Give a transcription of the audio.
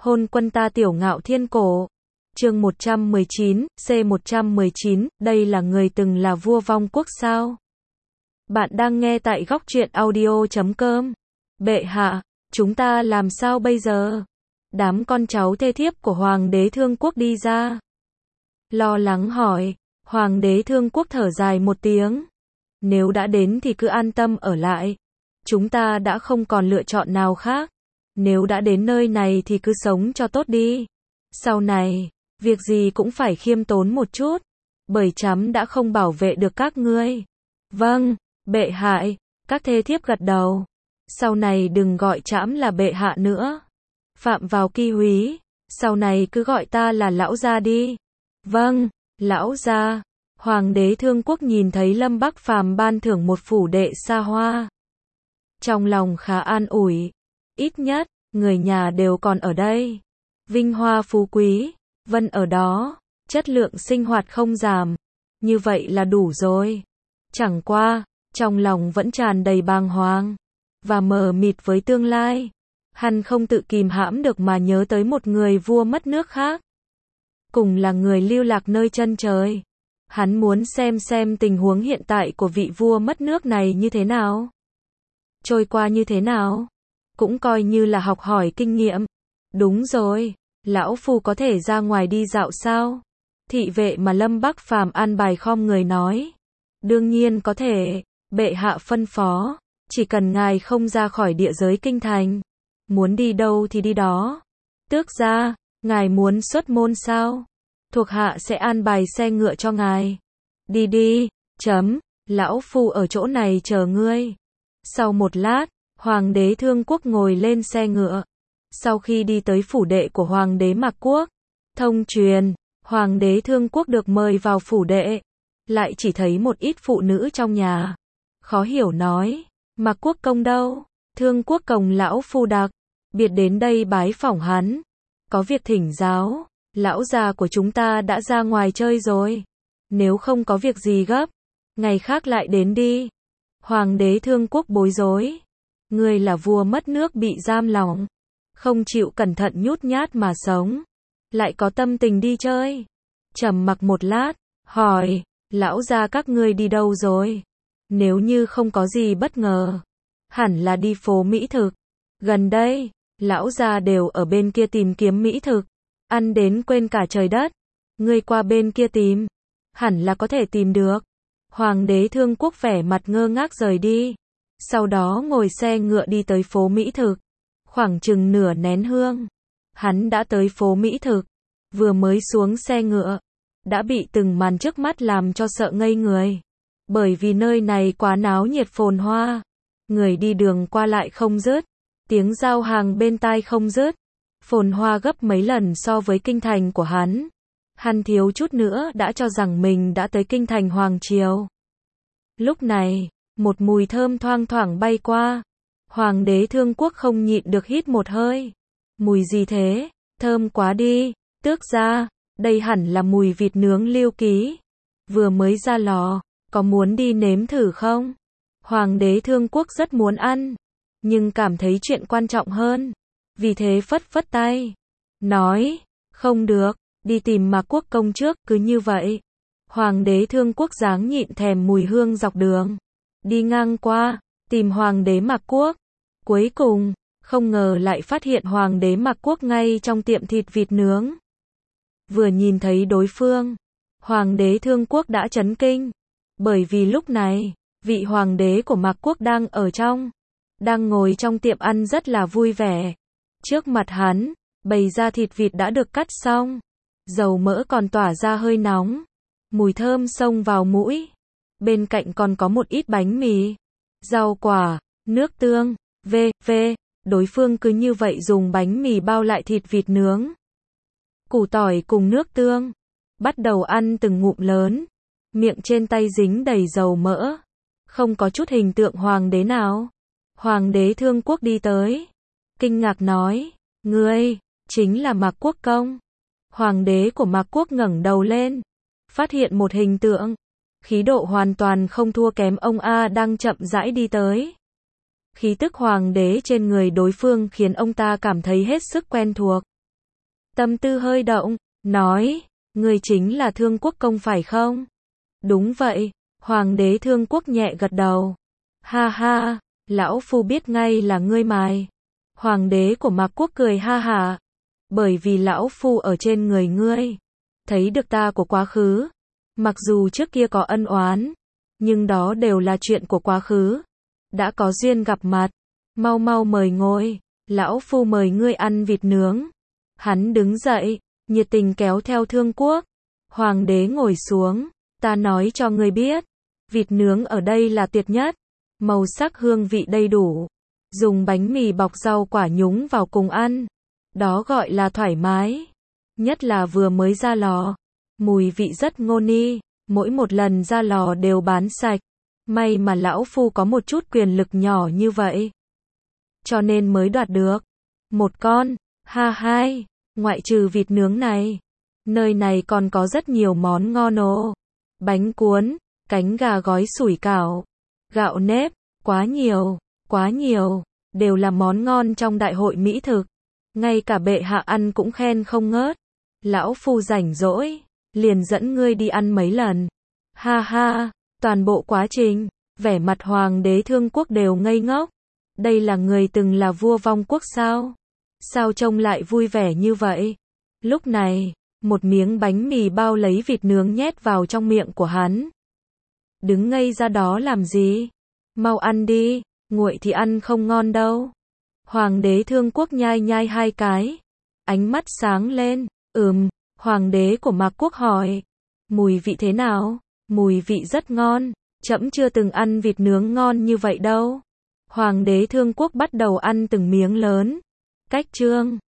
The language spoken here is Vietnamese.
Hôn quân ta tiểu ngạo thiên cổ. Chương 119, C119, đây là người từng là vua vong quốc sao? Bạn đang nghe tại góc truyện audio.com. Bệ hạ, chúng ta làm sao bây giờ? Đám con cháu thê thiếp của Hoàng đế Thương Quốc đi ra. Lo lắng hỏi, Hoàng đế Thương Quốc thở dài một tiếng. Nếu đã đến thì cứ an tâm ở lại. Chúng ta đã không còn lựa chọn nào khác. Nếu đã đến nơi này thì cứ sống cho tốt đi. Sau này, việc gì cũng phải khiêm tốn một chút. Bởi trẫm đã không bảo vệ được các ngươi. Vâng, bệ hạ, các thê thiếp gật đầu. Sau này đừng gọi trẫm là bệ hạ nữa. Phạm vào ki húy, sau này cứ gọi ta là lão gia đi. Vâng, lão gia. Hoàng đế Thương Quốc nhìn thấy Lâm Bắc Phàm ban thưởng một phủ đệ xa hoa. Trong lòng khá an ủi. Ít nhất, người nhà đều còn ở đây. Vinh hoa phú quý, vân ở đó, chất lượng sinh hoạt không giảm. Như vậy là đủ rồi. Chẳng qua, trong lòng vẫn tràn đầy bàng hoàng và mờ mịt với tương lai. Hắn không tự kìm hãm được mà nhớ tới một người vua mất nước khác. Cùng là người lưu lạc nơi chân trời. Hắn muốn xem tình huống hiện tại của vị vua mất nước này như thế nào. Trôi qua như thế nào. Cũng coi như là học hỏi kinh nghiệm. Đúng rồi, lão phu có thể ra ngoài đi dạo sao? Thị vệ mà Lâm Bắc Phàm an bài khom người nói. Đương nhiên có thể, bệ hạ phân phó, chỉ cần ngài không ra khỏi địa giới kinh thành. Muốn đi đâu thì đi đó. Tước gia, ngài muốn xuất môn sao? Thuộc hạ sẽ an bài xe ngựa cho ngài. Đi đi, lão phu ở chỗ này chờ ngươi. Sau một lát, Hoàng đế Thương Quốc ngồi lên xe ngựa. Sau khi đi tới phủ đệ của Hoàng đế Mạc Quốc, thông truyền, Hoàng đế Thương Quốc được mời vào phủ đệ. Lại chỉ thấy một ít phụ nữ trong nhà. Khó hiểu nói, Mạc Quốc công đâu? Thương Quốc công lão phu đặc biệt đến đây bái phỏng hắn. Có việc thỉnh giáo, lão già của chúng ta đã ra ngoài chơi rồi. Nếu không có việc gì gấp, ngày khác lại đến đi. Hoàng đế Thương Quốc bối rối. Ngươi là vua mất nước bị giam lỏng, không chịu cẩn thận nhút nhát mà sống, lại có tâm tình đi chơi. Trầm mặc một lát, hỏi, lão gia các ngươi đi đâu rồi? Nếu như không có gì bất ngờ, hẳn là đi phố mỹ thực. Gần đây, lão gia đều ở bên kia tìm kiếm mỹ thực, ăn đến quên cả trời đất. Ngươi qua bên kia tìm, hẳn là có thể tìm được. Hoàng đế Thương Quốc vẻ mặt ngơ ngác rời đi. Sau đó ngồi xe ngựa đi tới phố mỹ thực. Khoảng chừng nửa nén hương, hắn đã tới phố mỹ thực. Vừa mới xuống xe ngựa, đã bị từng màn trước mắt làm cho sợ ngây người. Bởi vì nơi này quá náo nhiệt phồn hoa. Người đi đường qua lại không dứt. Tiếng giao hàng bên tai không dứt. Phồn hoa gấp mấy lần so với kinh thành của hắn. Hắn thiếu chút nữa đã cho rằng mình đã tới kinh thành Hoàng Triều. Lúc này, một mùi thơm thoang thoảng bay qua. Hoàng đế Thương Quốc không nhịn được hít một hơi. Mùi gì thế? Thơm quá đi. Tước gia, đây hẳn là mùi vịt nướng Lưu Ký. Vừa mới ra lò, có muốn đi nếm thử không? Hoàng đế Thương Quốc rất muốn ăn, nhưng cảm thấy chuyện quan trọng hơn. Vì thế phất phất tay. Nói, không được, đi tìm Mạc Quốc công trước, cứ như vậy. Hoàng đế Thương Quốc dáng nhịn thèm mùi hương dọc đường. Đi ngang qua, tìm Hoàng đế Mạc Quốc. Cuối cùng, không ngờ lại phát hiện Hoàng đế Mạc Quốc ngay trong tiệm thịt vịt nướng. Vừa nhìn thấy đối phương, Hoàng đế Thương Quốc đã chấn kinh. Bởi vì lúc này, vị Hoàng đế của Mạc Quốc đang ngồi trong tiệm ăn rất là vui vẻ. Trước mặt hắn, bày ra thịt vịt đã được cắt xong. Dầu mỡ còn tỏa ra hơi nóng. Mùi thơm xông vào mũi. Bên cạnh còn có một ít bánh mì, rau quả, nước tương, đối phương cứ như vậy dùng bánh mì bao lại thịt vịt nướng. Củ tỏi cùng nước tương. Bắt đầu ăn từng ngụm lớn. Miệng trên tay dính đầy dầu mỡ. Không có chút hình tượng hoàng đế nào. Hoàng đế Thương Quốc đi tới. Kinh ngạc nói, ngươi, chính là Mạc Quốc công. Hoàng đế của Mạc Quốc ngẩng đầu lên. Phát hiện một hình tượng. Khí độ hoàn toàn không thua kém ông A đang chậm rãi đi tới. Khí tức hoàng đế trên người đối phương khiến ông ta cảm thấy hết sức quen thuộc. tâm tư hơi động, nói, ngươi chính là Thương Quốc công phải không? Đúng vậy, Hoàng đế Thương Quốc nhẹ gật đầu. Ha ha, lão phu biết ngay là ngươi mài. Hoàng đế của Mạc Quốc cười ha hả. Bởi vì lão phu ở trên người ngươi, thấy được ta của quá khứ. Mặc dù trước kia có ân oán, nhưng đó đều là chuyện của quá khứ. Đã có duyên gặp mặt, mau mau mời ngồi, lão phu mời ngươi ăn vịt nướng. Hắn đứng dậy, nhiệt tình kéo theo Thương Quốc. Hoàng đế ngồi xuống, ta nói cho ngươi biết, vịt nướng ở đây là tuyệt nhất, màu sắc hương vị đầy đủ, dùng bánh mì bọc rau quả nhúng vào cùng ăn, đó gọi là thoải mái, nhất là vừa mới ra lò, mùi vị rất ngon y, mỗi một lần ra lò đều bán sạch, may mà lão phu có một chút quyền lực nhỏ như vậy, cho nên mới đoạt được một con. Ha hai, ngoại trừ vịt nướng này, nơi này còn có rất nhiều món ngon ồ. Bánh cuốn, cánh gà gói sủi cảo, gạo nếp, quá nhiều, đều là món ngon trong đại hội mỹ thực. Ngay cả bệ hạ ăn cũng khen không ngớt. Lão phu rảnh rỗi, liền dẫn ngươi đi ăn mấy lần. Ha ha, toàn bộ quá trình, vẻ mặt Hoàng đế Thương Quốc đều ngây ngốc. Đây là người từng là vua vong quốc sao? Sao trông lại vui vẻ như vậy? Lúc này, một miếng bánh mì bao lấy vịt nướng nhét vào trong miệng của hắn. Đứng ngây ra đó làm gì? Mau ăn đi, nguội thì ăn không ngon đâu. Hoàng đế Thương Quốc nhai nhai hai cái. Ánh mắt sáng lên, Hoàng đế của Mạc Quốc hỏi. Mùi vị thế nào? Mùi vị rất ngon, trẫm chưa từng ăn vịt nướng ngon như vậy đâu. Hoàng đế Thương Quốc bắt đầu ăn từng miếng lớn. Cách chương